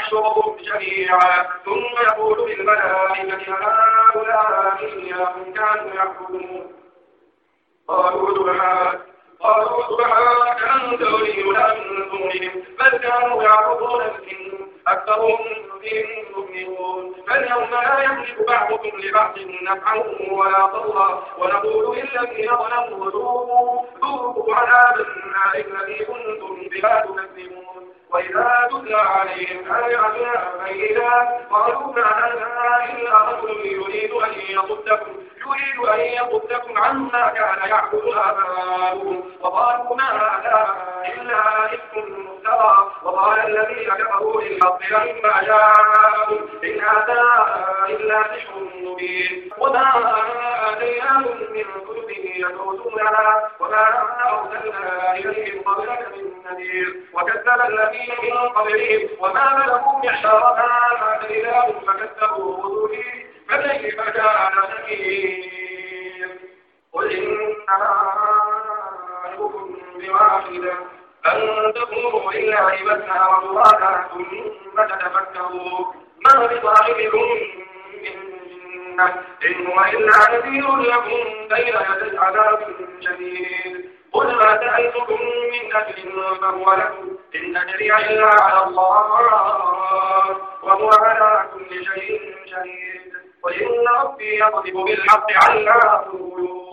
يحشرهم جميعا ثم يقول للملائكة هؤلاء إياكم كانوا يعبدون قالوا سبحانك أنت ولينا من دونهم بل كانوا يعبدون الجن أكثرهم بهم يؤمنون فاليوم لا يملك بعضكم لبعض نفعا ولا ضرا ونقول للذين ظلموا ذوقوا عذاب النار الذي كنتم بها تكذبون وإذا تتلى عليهم آياتنا بينات قالوا ما هذا إلا رجل يريد أن يصدكم عما كان يعبد آباؤكم وقالوا ما هذا إلا إفك مفترى وقال الذين كفروا للحق لما جاءهم إن هذا إلا سحر مبين وما آتيناهم من كتب يدرسونها وما أرسلنا إليهم قبلك من نذير وكذب الذين من قبلهم وما بلغوا معشار ما آتيناهم فكذبوا رسلي فكيف كان نكير قل إنما أعظكم بواحدة أن تقوموا لله مثنى وفرادا ثم تتفكروا ما بصاحبكم من جنة إن هو إلا نذير لكم بين يدي عذاب شديد قل ما سألتكم من أجل فهو لكم إن أجري إلا على الله وهو على كل شيء شهيد قل إن ربي يقذف بالحق على ما تقولون